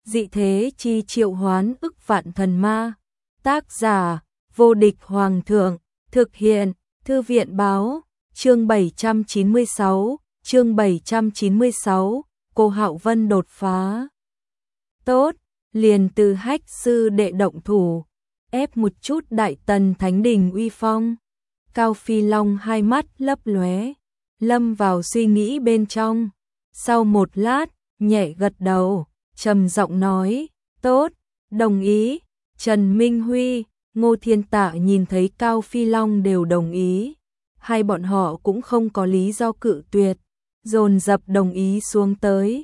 dị thế chi triệu hoán ức vạn thần ma. Tác giả, vô địch hoàng thượng, thực hiện, thư viện báo, chương 796, cô Hạo Vân đột phá. Tốt, liền từ Hách sư đệ động thủ, ép một chút Đại Tần Thánh Đình uy phong. Cao Phi Long hai mắt lấp lóe, lâm vào suy nghĩ bên trong. Sau một lát, nhẹ gật đầu, trầm giọng nói, tốt, đồng ý. Trần Minh Huy, Ngô Thiên Tạ nhìn thấy Cao Phi Long đều đồng ý. Hai bọn họ cũng không có lý do cự tuyệt, dồn dập đồng ý xuống tới.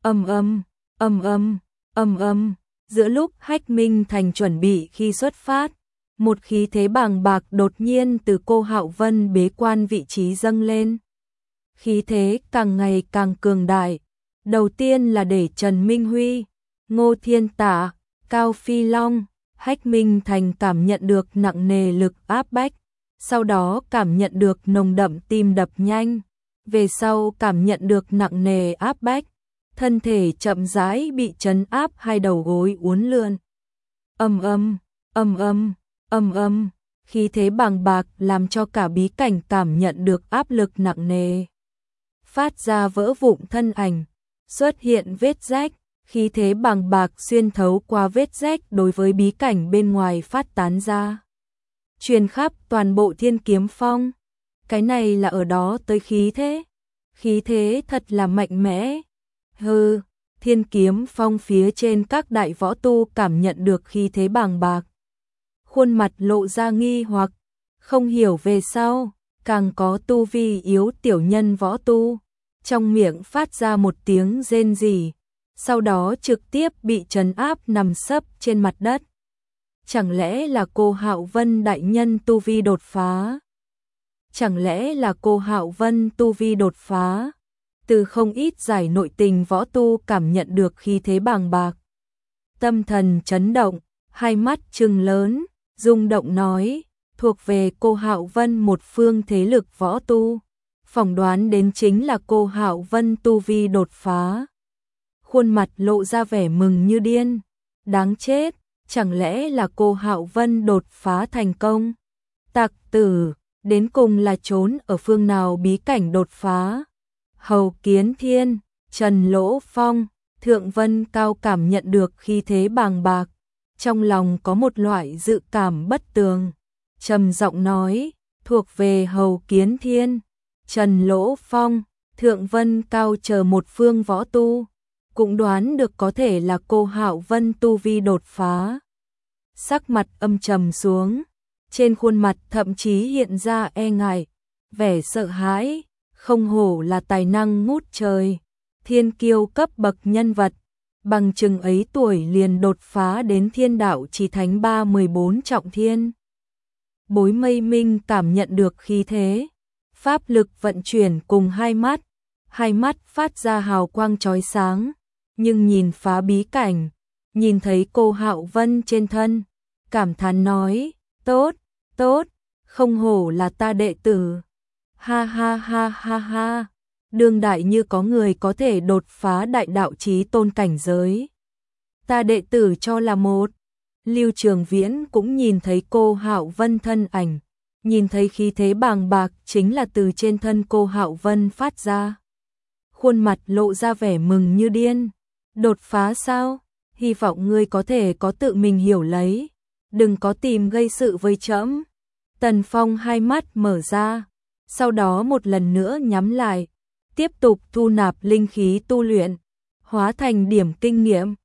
Giữa lúc Hách Minh Thành chuẩn bị khi xuất phát, một khí thế bàng bạc đột nhiên từ cô Hạo Vân bế quan vị trí dâng lên. Khí thế càng ngày càng cường đại. Đầu tiên là để Trần Minh Huy, Ngô Thiên Tạ, Cao Phi Long, Hách Minh Thành cảm nhận được nặng nề lực áp bách, sau đó cảm nhận được nồng đậm tim đập nhanh, về sau cảm nhận được nặng nề áp bách, thân thể chậm rãi bị trấn áp, hai đầu gối uốn lượn. Khí thế bàng bạc làm cho cả bí cảnh cảm nhận được áp lực nặng nề. Phát ra vỡ vụn thân ảnh, xuất hiện vết rách, khí thế bàng bạc xuyên thấu qua vết rách đối với bí cảnh bên ngoài phát tán ra, truyền khắp toàn bộ Thiên Kiếm Phong. Cái này là ở đó tới khí thế thật là mạnh mẽ. Hừ, Thiên Kiếm Phong phía trên các đại võ tu cảm nhận được khí thế bàng bạc, khuôn mặt lộ ra nghi hoặc, không hiểu về sau, càng có tu vi yếu tiểu nhân võ tu, trong miệng phát ra một tiếng rên rỉ, sau đó trực tiếp bị trấn áp nằm sấp trên mặt đất. Chẳng lẽ là cô Hạo Vân đại nhân tu vi đột phá? Từ không ít giải nội tình võ tu cảm nhận được khí thế bàng bạc, tâm thần chấn động, hai mắt trừng lớn, rung động nói, thuộc về cô Hạo Vân một phương thế lực võ tu, phỏng đoán đến chính là cô Hạo Vân tu vi đột phá. Khuôn mặt lộ ra vẻ mừng như điên, đáng chết, chẳng lẽ là cô Hạo Vân đột phá thành công? Tặc tử, đến cùng là trốn ở phương nào bí cảnh đột phá? Hầu Kiến Thiên, Trần Lỗ Phong, Thượng Vân Cao cảm nhận được khí thế bàng bạc, trong lòng có một loại dự cảm bất tường, trầm giọng nói, thuộc về Hầu Kiến Thiên, Trần Lỗ Phong, Thượng Vân Cao chờ một phương võ tu, cũng đoán được có thể là cô Hạo Vân tu vi đột phá. Sắc mặt âm trầm xuống, trên khuôn mặt thậm chí hiện ra e ngại, vẻ sợ hãi, không hổ là tài năng ngút trời, thiên kiêu cấp bậc nhân vật, bằng chừng ấy tuổi liền đột phá đến thiên đạo chỉ thánh 314 trọng thiên. Bối Mây Minh cảm nhận được khí thế, pháp lực vận chuyển cùng hai mắt phát ra hào quang chói sáng, nhưng nhìn phá bí cảnh, nhìn thấy cô Hạo Vân trên thân, cảm thán nói, tốt, không hổ là ta đệ tử. Ha, đương đại như có người có thể đột phá đại đạo chí tôn cảnh giới. Ta đệ tử cho là một. Lưu Trường Viễn cũng nhìn thấy cô Hạo Vân thân ảnh, nhìn thấy khí thế bàng bạc chính là từ trên thân cô Hạo Vân phát ra. Khuôn mặt lộ ra vẻ mừng như điên. Đột phá sao? Hy vọng ngươi có thể có tự mình hiểu lấy, đừng có tìm gây sự với trẫm. Tần Phong hai mắt mở ra, sau đó một lần nữa nhắm lại, tiếp tục thu nạp linh khí tu luyện, hóa thành điểm kinh nghiệm.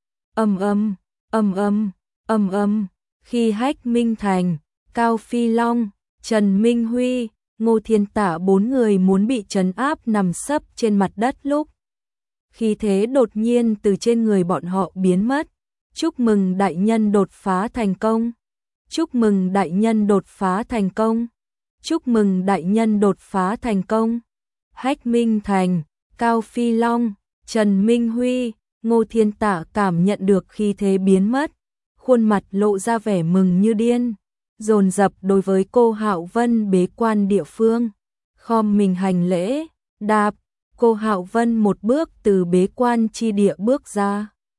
Khi Hách Minh Thành, Cao Phi Long, Trần Minh Huy, Ngô Thiên Tạ bốn người muốn bị trấn áp nằm sấp trên mặt đất lúc, khí thế đột nhiên từ trên người bọn họ biến mất. Chúc mừng đại nhân đột phá thành công. Chúc mừng đại nhân đột phá thành công. Chúc mừng đại nhân đột phá thành công. Hách Minh Thành, Cao Phi Long, Trần Minh Huy, Ngô Thiên Tạ cảm nhận được khí thế biến mất, khuôn mặt lộ ra vẻ mừng như điên, dồn dập đối với cô Hạo Vân bế quan địa phương, khom mình hành lễ, đạp. Cô Hạo Vân một bước từ bế quan chi địa bước ra.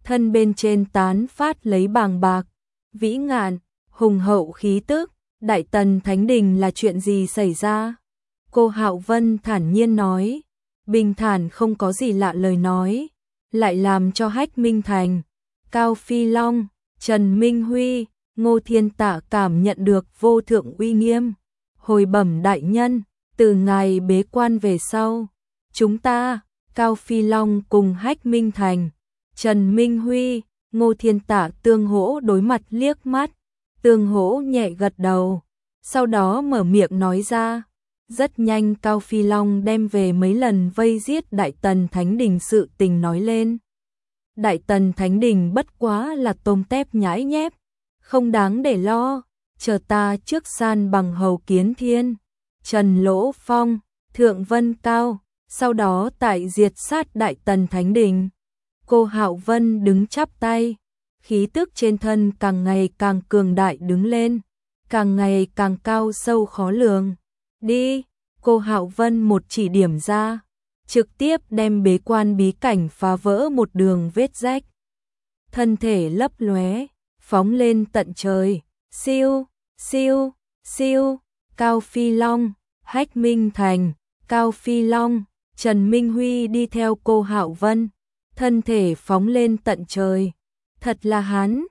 thân bên trên tán phát lấy bàng bạc, vĩ ngạn, hùng hậu khí tức. Đại Tần Thánh Đình là chuyện gì xảy ra? Cô Hạo Vân thản nhiên nói, bình thản không có gì lạ lời nói, lại làm cho Hách Minh Thành, Cao Phi Long, Trần Minh Huy, Ngô Thiên Tạ cảm nhận được vô thượng uy nghiêm. Hồi bẩm đại nhân, từ ngày bế quan về sau, chúng ta, Cao Phi Long cùng Hách Minh Thành, Trần Minh Huy, Ngô Thiên Tạ tương hỗ đối mặt liếc mắt, tương hỗ nhẹ gật đầu, sau đó mở miệng nói ra. Rất nhanh Cao Phi Long đem về mấy lần vây giết Đại Tần Thánh Đình sự tình nói lên. Đại Tần Thánh Đình bất quá là tôm tép nhãi nhép, không đáng để lo, chờ ta trước san bằng Hầu Kiến Thiên, Trần Lỗ Phong, Thượng Vân Cao, sau đó tại diệt sát Đại Tần Thánh Đình. Cô Hạo Vân đứng chắp tay, khí tức trên thân càng ngày càng cường đại đứng lên, càng ngày càng cao sâu khó lường. Đi, cô Hạo Vân một chỉ điểm ra, trực tiếp đem bế quan bí cảnh phá vỡ một đường vết rách. Thân thể lấp lóe, phóng lên tận trời, siêu, siêu, siêu, Cao Phi Long, Hách Minh Thành, Cao Phi Long, Trần Minh Huy đi theo cô Hạo Vân, thân thể phóng lên tận trời. Thật là hắn,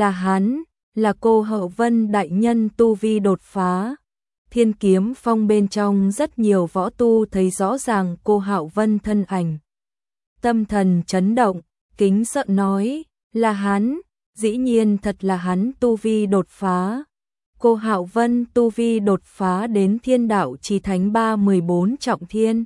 là cô Hạo Vân đại nhân tu vi đột phá. Thiên Kiếm Phong bên trong rất nhiều võ tu thấy rõ ràng cô Hạo Vân thân ảnh. Tâm thần chấn động, kính sợ nói, là hắn, dĩ nhiên thật là hắn tu vi đột phá. Cô Hạo Vân tu vi đột phá đến Thiên Đạo Chí Thánh 314 trọng thiên.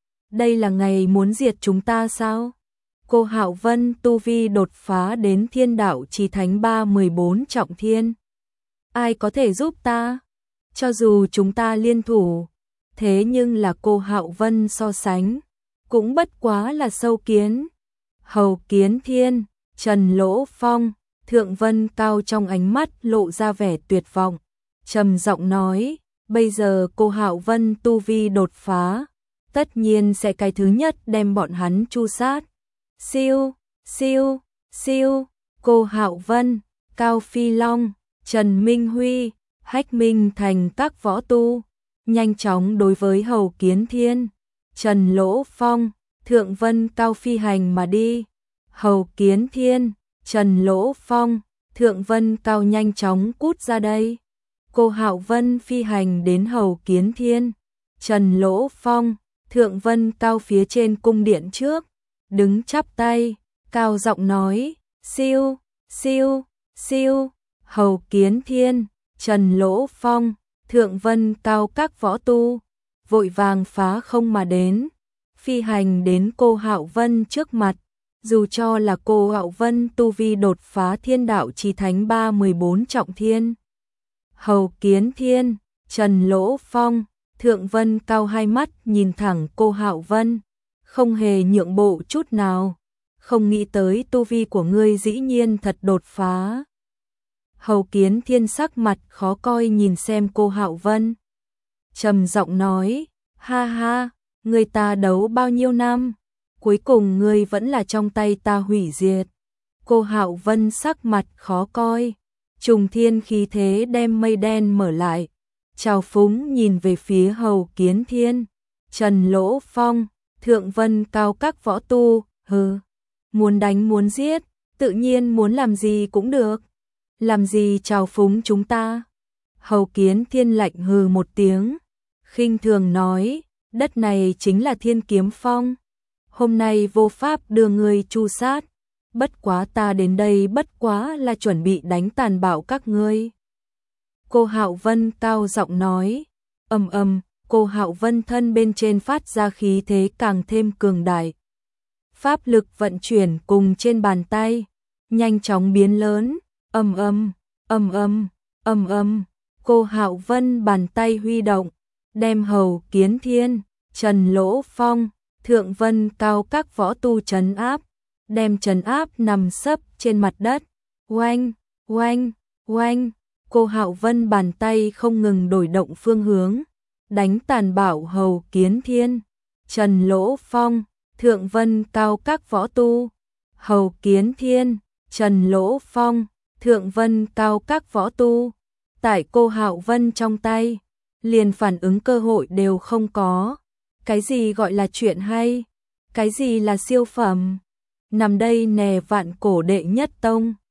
Đây là ngày muốn diệt chúng ta sao? Cô Hạo Vân tu vi đột phá đến Thiên Đạo Chí Thánh 314 trọng thiên. Ai có thể giúp ta? Cho dù chúng ta liên thủ, thế nhưng là cô Hạo Vân so sánh, cũng bất quá là sâu kiến. Hầu Kiến Thiên, Trần Lỗ Phong, Thượng Vân Cao trong ánh mắt lộ ra vẻ tuyệt vọng, trầm giọng nói, bây giờ cô Hạo Vân tu vi đột phá, tất nhiên sẽ cái thứ nhất đem bọn hắn tru sát. Siêu, siêu, siêu, cô Hạo Vân, Cao Phi Long, Trần Minh Huy, Hách Minh Thành các võ tu, nhanh chóng đối với Hầu Kiến Thiên, Trần Lỗ Phong, Thượng Vân Cao phi hành mà đi. Hầu Kiến Thiên, Trần Lỗ Phong, Thượng Vân Cao nhanh chóng cút ra đây. Cô Hạo Vân phi hành đến Hầu Kiến Thiên, Trần Lỗ Phong, Thượng Vân Cao phía trên cung điện trước, đứng chắp tay, cao giọng nói, siêu, siêu, siêu, Hầu Kiến Thiên, Trần Lỗ Phong, Thượng Vân Cao các võ tu, vội vàng phá không mà đến, phi hành đến cô Hạo Vân trước mặt, dù cho là cô Hạo Vân tu vi đột phá Thiên Đạo Chí Thánh 314 trọng thiên. Hầu Kiến Thiên, Trần Lỗ Phong, Thượng Vân Cao hai mắt nhìn thẳng cô Hạo Vân, không hề nhượng bộ chút nào, không nghĩ tới tu vi của ngươi dĩ nhiên thật đột phá. Hầu Kiến Thiên sắc mặt khó coi nhìn xem cô Hạo Vân, trầm giọng nói, ha ha, người ta đấu bao nhiêu năm, cuối cùng ngươi vẫn là trong tay ta hủy diệt. Cô Hạo Vân sắc mặt khó coi, trùng thiên khí thế đem mây đen mở lại, trào phúng nhìn về phía Hầu Kiến Thiên, Trần Lỗ Phong, Thượng Vân Cao các võ tu, hừ, muốn đánh muốn giết, tự nhiên muốn làm gì cũng được. Làm gì trào phúng chúng ta? Hầu Kiến Thiên lạnh hừ một tiếng, khinh thường nói, đất này chính là Thiên Kiếm Phong. Hôm nay vô pháp đưa ngươi tru sát, bất quá ta đến đây bất quá là chuẩn bị đánh tàn bạo các ngươi. Cô Hạo Vân cao giọng nói, cô Hạo Vân thân bên trên phát ra khí thế càng thêm cường đại. Pháp lực vận chuyển cùng trên bàn tay, nhanh chóng biến lớn, cô Hạo Vân bàn tay huy động, đem Hầu Kiến Thiên, Trần Lỗ Phong, Thượng Vân Cao các võ tu trấn áp, đem trấn áp nằm sấp trên mặt đất. Oanh, oanh, oanh, cô Hạo Vân bàn tay không ngừng đổi động phương hướng, đánh tàn bạo Hầu Kiến Thiên, Trần Lỗ Phong, Thượng Vân Cao các võ tu. Hầu Kiến Thiên, Trần Lỗ Phong, Thượng Vân Cao các võ tu, tại cô Hạo Vân trong tay, liền phản ứng cơ hội đều không có. Cái gì gọi là chuyện hay? Cái gì là siêu phẩm? Nằm đây nè vạn cổ đệ nhất tông.